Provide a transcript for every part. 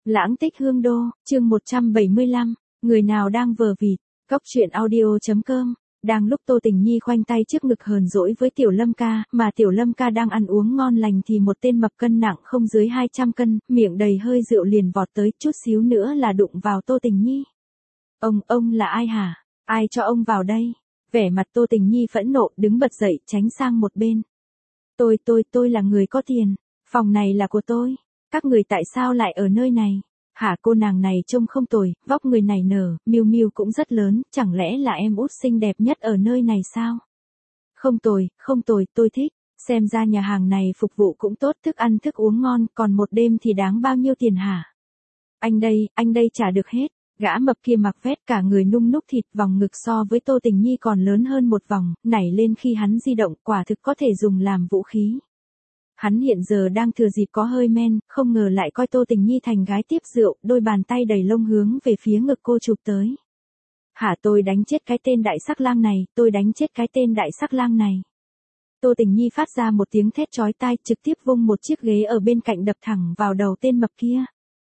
Lãng tích hương đô, chương 175, người nào đang vờ vịt, góc truyện audio.com. Đang lúc Tô Tình Nhi khoanh tay trước ngực hờn dỗi với Tiểu Lâm ca, mà Tiểu Lâm ca đang ăn uống ngon lành thì một tên mập cân nặng không dưới 200 cân, miệng đầy hơi rượu liền vọt tới, chút xíu nữa là đụng vào Tô Tình Nhi. Ông là ai hả? Ai cho ông vào đây? Vẻ mặt Tô Tình Nhi phẫn nộ, đứng bật dậy, tránh sang một bên. Tôi là người có tiền, phòng này là của tôi. Các người tại sao lại ở nơi này? Hả, cô nàng này trông không tồi, vóc người này nở, miêu miêu cũng rất lớn, chẳng lẽ là em út xinh đẹp nhất ở nơi này sao? Không tồi, tôi thích, xem ra nhà hàng này phục vụ cũng tốt, thức ăn thức uống ngon, còn một đêm thì đáng bao nhiêu tiền hả? Anh đây trả được hết. Gã mập kia mặc vest, cả người nung núc thịt, vòng ngực so với Tô Tình Nhi còn lớn hơn một vòng, nảy lên khi hắn di động, quả thực có thể dùng làm vũ khí. Hắn hiện giờ đang thừa dịp có hơi men, không ngờ lại coi Tô Tình Nhi thành gái tiếp rượu, đôi bàn tay đầy lông hướng về phía ngực cô chụp tới. Hả, tôi đánh chết cái tên đại sắc lang này, tôi đánh chết cái tên đại sắc lang này. Tô Tình Nhi phát ra một tiếng thét chói tai, trực tiếp vung một chiếc ghế ở bên cạnh đập thẳng vào đầu tên mập kia.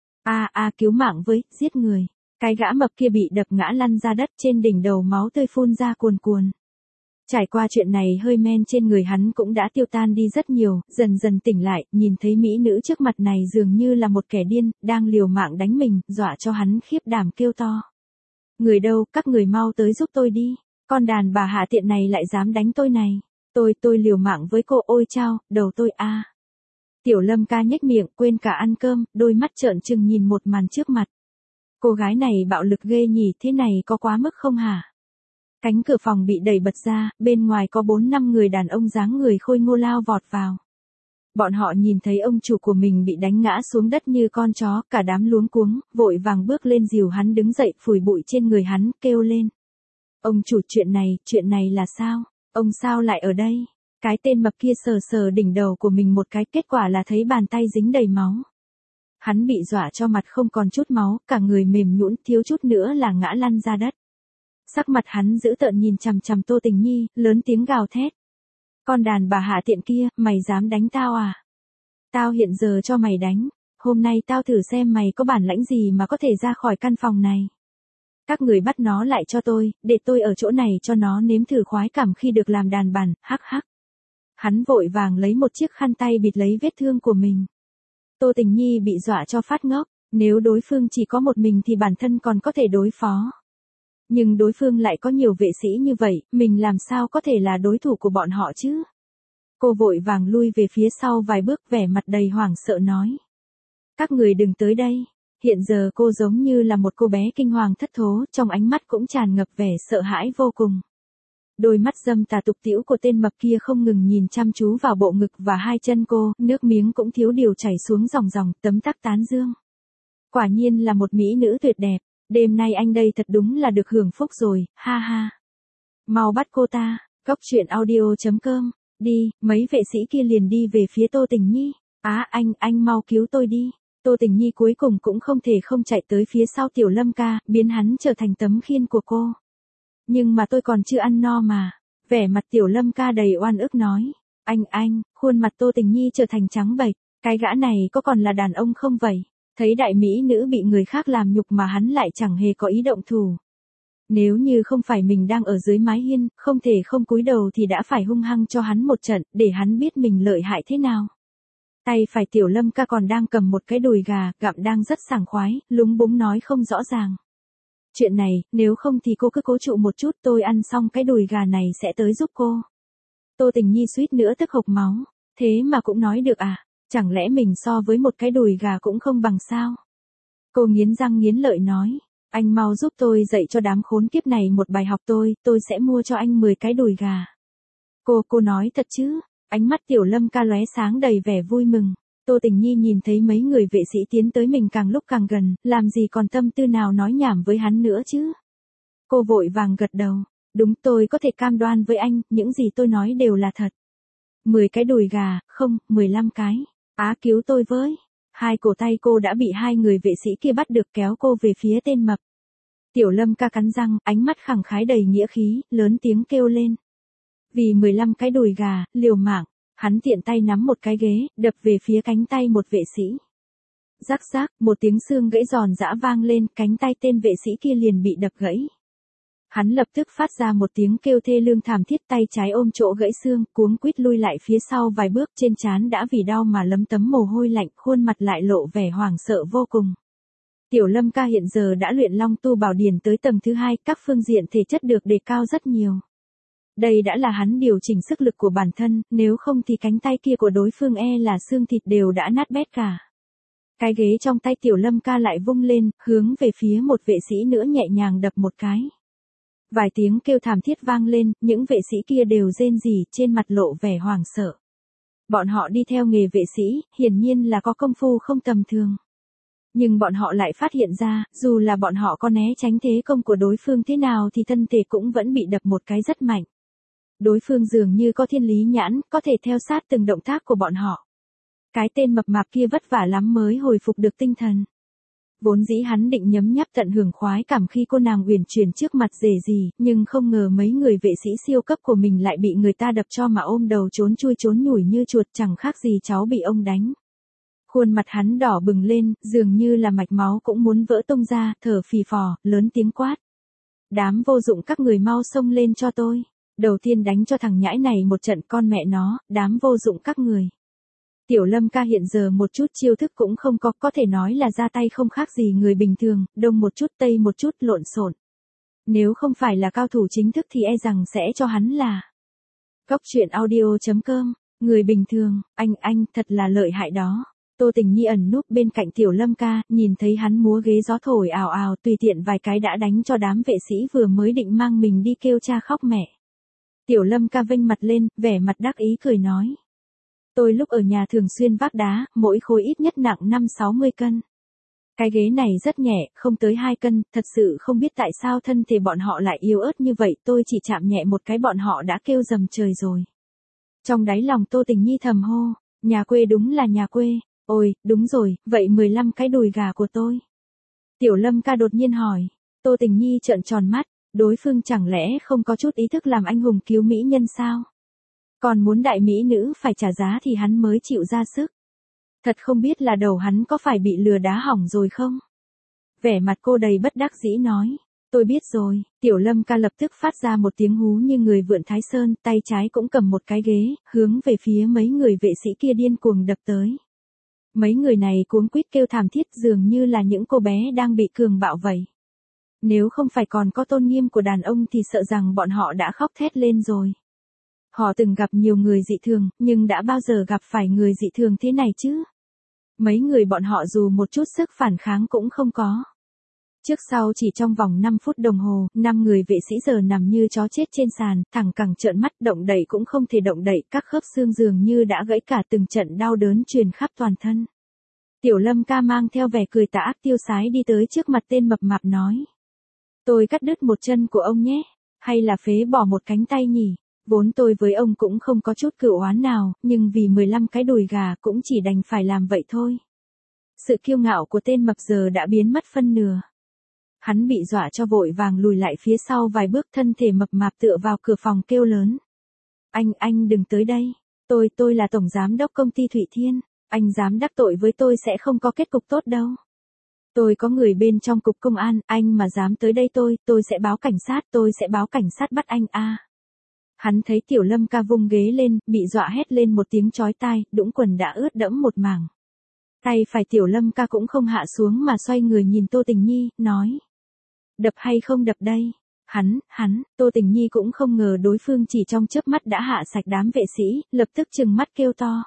Cứu mạng với, giết người. Cái gã mập kia bị đập ngã lăn ra đất, trên đỉnh đầu máu tươi phun ra cuồn cuồn. Trải qua chuyện này, hơi men trên người hắn cũng đã tiêu tan đi rất nhiều, dần dần tỉnh lại, nhìn thấy mỹ nữ trước mặt này dường như là một kẻ điên, đang liều mạng đánh mình, dọa cho hắn khiếp đảm kêu to. Người đâu, các người mau tới giúp tôi đi, con đàn bà hạ tiện này lại dám đánh tôi này, tôi liều mạng với cô, ôi chao, đầu tôi a. Tiểu Lâm ca nhếch miệng, quên cả ăn cơm, đôi mắt trợn trừng nhìn một màn trước mặt. Cô gái này bạo lực ghê nhỉ, thế này có quá mức không hả? Cánh cửa phòng bị đẩy bật ra, bên ngoài có 4-5 người đàn ông dáng người khôi ngô lao vọt vào. Bọn họ nhìn thấy ông chủ của mình bị đánh ngã xuống đất như con chó, cả đám luống cuống, vội vàng bước lên dìu hắn đứng dậy, phủi bụi trên người hắn, kêu lên. Ông chủ, chuyện này là sao? Ông sao lại ở đây? Cái tên mập kia sờ đỉnh đầu của mình một cái, kết quả là thấy bàn tay dính đầy máu. Hắn bị dọa cho mặt không còn chút máu, cả người mềm nhũn, thiếu chút nữa là ngã lăn ra đất. Sắc mặt hắn dữ tợn nhìn chằm chằm Tô Tình Nhi, lớn tiếng gào thét. Con đàn bà hạ tiện kia, mày dám đánh tao à? Tao hiện giờ cho mày đánh, hôm nay tao thử xem mày có bản lãnh gì mà có thể ra khỏi căn phòng này. Các người bắt nó lại cho tôi, để tôi ở chỗ này cho nó nếm thử khoái cảm khi được làm đàn bản, hắc hắc. Hắn vội vàng lấy một chiếc khăn tay bịt lấy vết thương của mình. Tô Tình Nhi bị dọa cho phát ngốc, nếu đối phương chỉ có một mình thì bản thân còn có thể đối phó. Nhưng đối phương lại có nhiều vệ sĩ như vậy, mình làm sao có thể là đối thủ của bọn họ chứ? Cô vội vàng lui về phía sau vài bước, vẻ mặt đầy hoảng sợ nói. Các người đừng tới đây. Hiện giờ cô giống như là một cô bé kinh hoàng thất thố, trong ánh mắt cũng tràn ngập vẻ sợ hãi vô cùng. Đôi mắt dâm tà tục tĩu của tên mập kia không ngừng nhìn chăm chú vào bộ ngực và hai chân cô, nước miếng cũng thiếu điều chảy xuống ròng, tấm tắc tán dương. Quả nhiên là một mỹ nữ tuyệt đẹp, đêm nay anh đây thật đúng là được hưởng phúc rồi, ha ha. Mau bắt cô ta, góc truyện audio.com, đi, mấy vệ sĩ kia liền đi về phía Tô Tình Nhi. Anh mau cứu tôi đi. Tô Tình Nhi cuối cùng cũng không thể không chạy tới phía sau Tiểu Lâm ca, biến hắn trở thành tấm khiên của cô. Nhưng mà tôi còn chưa ăn no mà. Vẻ mặt Tiểu Lâm ca đầy oan ức nói. Anh, khuôn mặt Tô Tình Nhi trở thành trắng bệch. Cái gã này có còn là đàn ông không vậy? Thấy đại mỹ nữ bị người khác làm nhục mà hắn lại chẳng hề có ý động thủ. Nếu như không phải mình đang ở dưới mái hiên, không thể không cúi đầu thì đã phải hung hăng cho hắn một trận, để hắn biết mình lợi hại thế nào. Tay phải Tiểu Lâm ca còn đang cầm một cái đùi gà, gặm đang rất sảng khoái, lúng búng nói không rõ ràng. Chuyện này, nếu không thì cô cứ cố trụ một chút, tôi ăn xong cái đùi gà này sẽ tới giúp cô. Tô Tình Nhi suýt nữa tức hộc máu, thế mà cũng nói được à, chẳng lẽ mình so với một cái đùi gà cũng không bằng sao? Cô nghiến răng nghiến lợi nói, anh mau giúp tôi dạy cho đám khốn kiếp này một bài học, tôi sẽ mua cho anh 10 cái đùi gà. Cô nói thật chứ? Ánh mắt Tiểu Lâm ca lóe sáng đầy vẻ vui mừng. Tô Tình Nhi nhìn thấy mấy người vệ sĩ tiến tới mình càng lúc càng gần, làm gì còn tâm tư nào nói nhảm với hắn nữa chứ. Cô vội vàng gật đầu, đúng, tôi có thể cam đoan với anh, những gì tôi nói đều là thật. 10 cái đùi gà, không, 15 cái. Cứu tôi với. Hai cổ tay cô đã bị hai người vệ sĩ kia bắt được, kéo cô về phía tên mập. Tiểu Lâm ca cắn răng, ánh mắt khẳng khái đầy nghĩa khí, lớn tiếng kêu lên. Vì 15 cái đùi gà, liều mạng. Hắn tiện tay nắm một cái ghế, đập về phía cánh tay một vệ sĩ. Rắc rác, một tiếng xương gãy giòn giã vang lên, cánh tay tên vệ sĩ kia liền bị đập gãy. Hắn lập tức phát ra một tiếng kêu thê lương thảm thiết, tay trái ôm chỗ gãy xương, cuống quýt lui lại phía sau vài bước, trên trán đã vì đau mà lấm tấm mồ hôi lạnh, khuôn mặt lại lộ vẻ hoảng sợ vô cùng. Tiểu Lâm ca hiện giờ đã luyện Long Tu Bảo Điển tới tầng thứ 2, các phương diện thể chất được đề cao rất nhiều. Đây đã là hắn điều chỉnh sức lực của bản thân, nếu không thì cánh tay kia của đối phương là xương thịt đều đã nát bét cả. Cái ghế trong tay Tiểu Lâm ca lại vung lên, hướng về phía một vệ sĩ nữa nhẹ nhàng đập một cái. Vài tiếng kêu thảm thiết vang lên, những vệ sĩ kia đều rên rỉ, trên mặt lộ vẻ hoảng sợ. Bọn họ đi theo nghề vệ sĩ, hiển nhiên là có công phu không tầm thường. Nhưng bọn họ lại phát hiện ra, dù là bọn họ có né tránh thế công của đối phương thế nào thì thân thể cũng vẫn bị đập một cái rất mạnh. Đối phương dường như có thiên lý nhãn, có thể theo sát từng động tác của bọn họ. Cái tên mập mạp kia vất vả lắm mới hồi phục được tinh thần. Vốn dĩ hắn định nhấm nháp tận hưởng khoái cảm khi cô nàng uyển chuyển trước mặt rể gì, nhưng không ngờ mấy người vệ sĩ siêu cấp của mình lại bị người ta đập cho mà ôm đầu trốn chui trốn nhủi như chuột, chẳng khác gì cháu bị ông đánh. Khuôn mặt hắn đỏ bừng lên, dường như là mạch máu cũng muốn vỡ tung ra, thở phì phò, lớn tiếng quát. Đám vô dụng các người mau xông lên cho tôi. Đầu tiên đánh cho thằng nhãi này một trận, con mẹ nó, đám vô dụng các người. Tiểu Lâm ca hiện giờ một chút chiêu thức cũng không có thể nói là ra tay không khác gì người bình thường, đông một chút tây một chút lộn xộn. Nếu không phải là cao thủ chính thức thì rằng sẽ cho hắn là Cóc truyện audio.com, người bình thường, anh thật là lợi hại đó. Tô Tình Nhi ẩn núp bên cạnh Tiểu Lâm ca, nhìn thấy hắn múa ghế gió thổi ào ào, tùy tiện vài cái đã đánh cho đám vệ sĩ vừa mới định mang mình đi kêu cha khóc mẹ. Tiểu Lâm ca vênh mặt lên, vẻ mặt đắc ý cười nói. Tôi lúc ở nhà thường xuyên vác đá, mỗi khối ít nhất nặng 5-60 cân. Cái ghế này rất nhẹ, không tới 2 cân, thật sự không biết tại sao thân thể bọn họ lại yếu ớt như vậy, tôi chỉ chạm nhẹ một cái bọn họ đã kêu rầm trời rồi. Trong đáy lòng Tô Tình Nhi thầm hô, nhà quê đúng là nhà quê, ôi, đúng rồi, vậy 15 cái đùi gà của tôi. Tiểu Lâm ca đột nhiên hỏi, Tô Tình Nhi trợn tròn mắt, đối phương chẳng lẽ không có chút ý thức làm anh hùng cứu mỹ nhân sao? Còn muốn đại mỹ nữ phải trả giá thì hắn mới chịu ra sức. Thật không biết là đầu hắn có phải bị lừa đá hỏng rồi không? Vẻ mặt cô đầy bất đắc dĩ nói. Tôi biết rồi. Tiểu Lâm ca lập tức phát ra một tiếng hú như người vượn Thái Sơn, tay trái cũng cầm một cái ghế, hướng về phía mấy người vệ sĩ kia điên cuồng đập tới. Mấy người này cuống quýt kêu thảm thiết, dường như là những cô bé đang bị cường bạo vậy. Nếu không phải còn có tôn nghiêm của đàn ông thì sợ rằng bọn họ đã khóc thét lên rồi. Họ từng gặp nhiều người dị thường, nhưng đã bao giờ gặp phải người dị thường thế này chứ? Mấy người bọn họ dù một chút sức phản kháng cũng không có. Trước sau chỉ trong vòng 5 phút đồng hồ, 5 người vệ sĩ giờ nằm như chó chết trên sàn, thẳng cẳng trợn mắt, động đậy cũng không thể động đậy, các khớp xương dường như đã gãy cả, từng trận đau đớn truyền khắp toàn thân. Tiểu Lâm ca mang theo vẻ cười tà ác tiêu sái đi tới trước mặt tên mập mạp nói. Tôi cắt đứt một chân của ông nhé, hay là phế bỏ một cánh tay nhỉ? Vốn tôi với ông cũng không có chút cựu oán nào, nhưng vì 15 cái đùi gà cũng chỉ đành phải làm vậy thôi. Sự kiêu ngạo của tên mập giờ đã biến mất phân nửa. Hắn bị dọa cho vội vàng lùi lại phía sau vài bước, thân thể mập mạp tựa vào cửa phòng kêu lớn. Anh đừng tới đây. Tôi là tổng giám đốc công ty Thụy Thiên. Anh dám đắc tội với tôi sẽ không có kết cục tốt đâu. Tôi có người bên trong cục công an, anh mà dám tới đây tôi sẽ báo cảnh sát, tôi sẽ báo cảnh sát bắt anh a. Hắn thấy Tiểu Lâm ca vung ghế lên, bị dọa hét lên một tiếng chói tai, đũng quần đã ướt đẫm một mảng. Tay phải Tiểu Lâm ca cũng không hạ xuống mà xoay người nhìn Tô Tình Nhi, nói. Đập hay không đập đây? Tô Tình Nhi cũng không ngờ đối phương chỉ trong chớp mắt đã hạ sạch đám vệ sĩ, lập tức trừng mắt kêu to.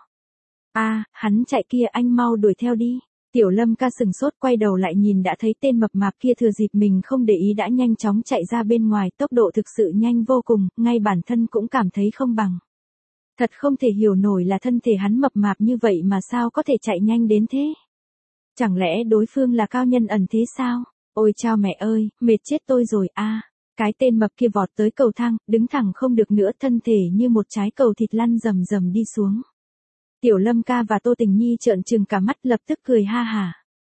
Hắn chạy kia, anh mau đuổi theo đi. Tiểu Lâm ca sừng sốt quay đầu lại nhìn đã thấy tên mập mạp kia thừa dịp mình không để ý đã nhanh chóng chạy ra bên ngoài, tốc độ thực sự nhanh vô cùng, ngay bản thân cũng cảm thấy không bằng. Thật không thể hiểu nổi là thân thể hắn mập mạp như vậy mà sao có thể chạy nhanh đến thế. Chẳng lẽ đối phương là cao nhân ẩn thế sao? Ôi chao mẹ ơi, mệt chết tôi rồi a. Cái tên mập kia vọt tới cầu thang, đứng thẳng không được nữa, thân thể như một trái cầu thịt lăn rầm rầm đi xuống. Tiểu Lâm ca và Tô Tình Nhi trợn trừng cả mắt, lập tức cười ha hả.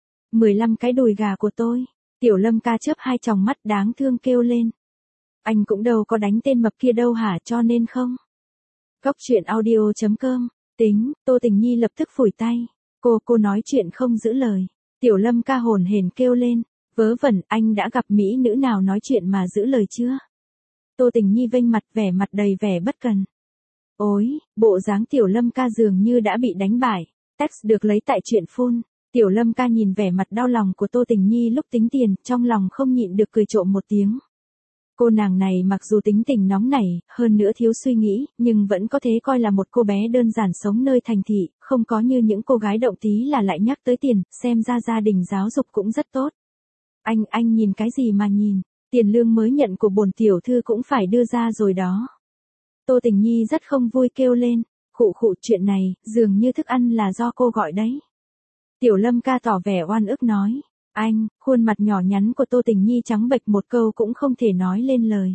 15 cái đùi gà của tôi. Tiểu Lâm ca chớp hai tròng mắt đáng thương kêu lên. Anh cũng đâu có đánh tên mập kia đâu hả, cho nên không. Cóc truyện audio.com. Tính, Tô Tình Nhi lập tức phủi tay. Cô nói chuyện không giữ lời. Tiểu Lâm ca hồn hển kêu lên, vớ vẩn, anh đã gặp mỹ nữ nào nói chuyện mà giữ lời chưa? Tô Tình Nhi vênh mặt, vẻ mặt đầy vẻ bất cần. Ôi, bộ dáng Tiểu Lâm ca dường như đã bị đánh bại. Text được lấy tại chuyện phone. Tiểu Lâm ca nhìn vẻ mặt đau lòng của Tô Tình Nhi lúc tính tiền, trong lòng không nhịn được cười trộm một tiếng. Cô nàng này mặc dù tính tình nóng nảy, hơn nữa thiếu suy nghĩ, nhưng vẫn có thể coi là một cô bé đơn giản sống nơi thành thị, không có như những cô gái động tí là lại nhắc tới tiền, xem ra gia đình giáo dục cũng rất tốt. Anh nhìn cái gì mà nhìn, tiền lương mới nhận của bổn tiểu thư cũng phải đưa ra rồi đó. Tô Tình Nhi rất không vui kêu lên, khụ chuyện này, dường như thức ăn là do cô gọi đấy. Tiểu Lâm ca tỏ vẻ oan ức nói. Anh, khuôn mặt nhỏ nhắn của Tô Tình Nhi trắng bệch một câu cũng không thể nói lên lời.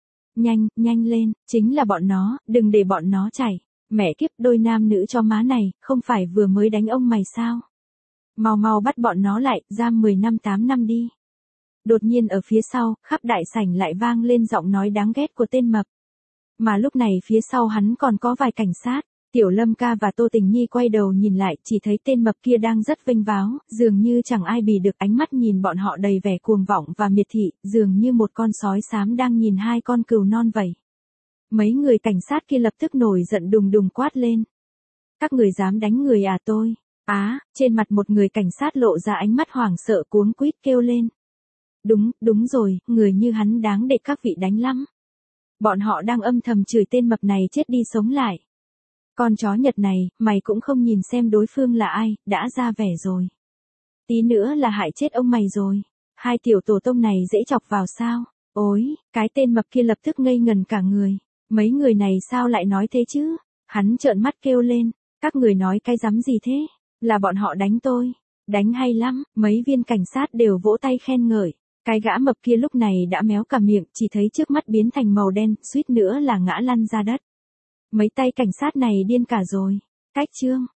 Nhanh lên, chính là bọn nó, đừng để bọn nó chảy. Mẹ kiếp, đôi nam nữ cho má này, không phải vừa mới đánh ông mày sao? Mau bắt bọn nó lại, giam 10 năm 8 năm đi. Đột nhiên ở phía sau, khắp đại sảnh lại vang lên giọng nói đáng ghét của tên mập. Mà lúc này phía sau hắn còn có vài cảnh sát. Tiểu Lâm ca và Tô Tình Nhi quay đầu nhìn lại, chỉ thấy tên mập kia đang rất vênh váo, dường như chẳng ai bì được, ánh mắt nhìn bọn họ đầy vẻ cuồng vọng và miệt thị, dường như một con sói xám đang nhìn hai con cừu non vậy. Mấy người cảnh sát kia lập tức nổi giận đùng đùng quát lên. Các người dám đánh người à tôi? Trên mặt một người cảnh sát lộ ra ánh mắt hoảng sợ cuống quýt kêu lên. Đúng rồi, người như hắn đáng để các vị đánh lắm. Bọn họ đang âm thầm chửi tên mập này chết đi sống lại. Con chó Nhật này, mày cũng không nhìn xem đối phương là ai, đã ra vẻ rồi. Tí nữa là hại chết ông mày rồi. Hai tiểu tổ tông này dễ chọc vào sao? Ôi, cái tên mập kia lập tức ngây ngần cả người. Mấy người này sao lại nói thế chứ? Hắn trợn mắt kêu lên, các người nói cái rắm gì thế? Là bọn họ đánh tôi. Đánh hay lắm, mấy viên cảnh sát đều vỗ tay khen ngợi. Cái gã mập kia lúc này đã méo cả miệng, chỉ thấy trước mắt biến thành màu đen, suýt nữa là ngã lăn ra đất. Mấy tay cảnh sát này điên cả rồi. Cách chương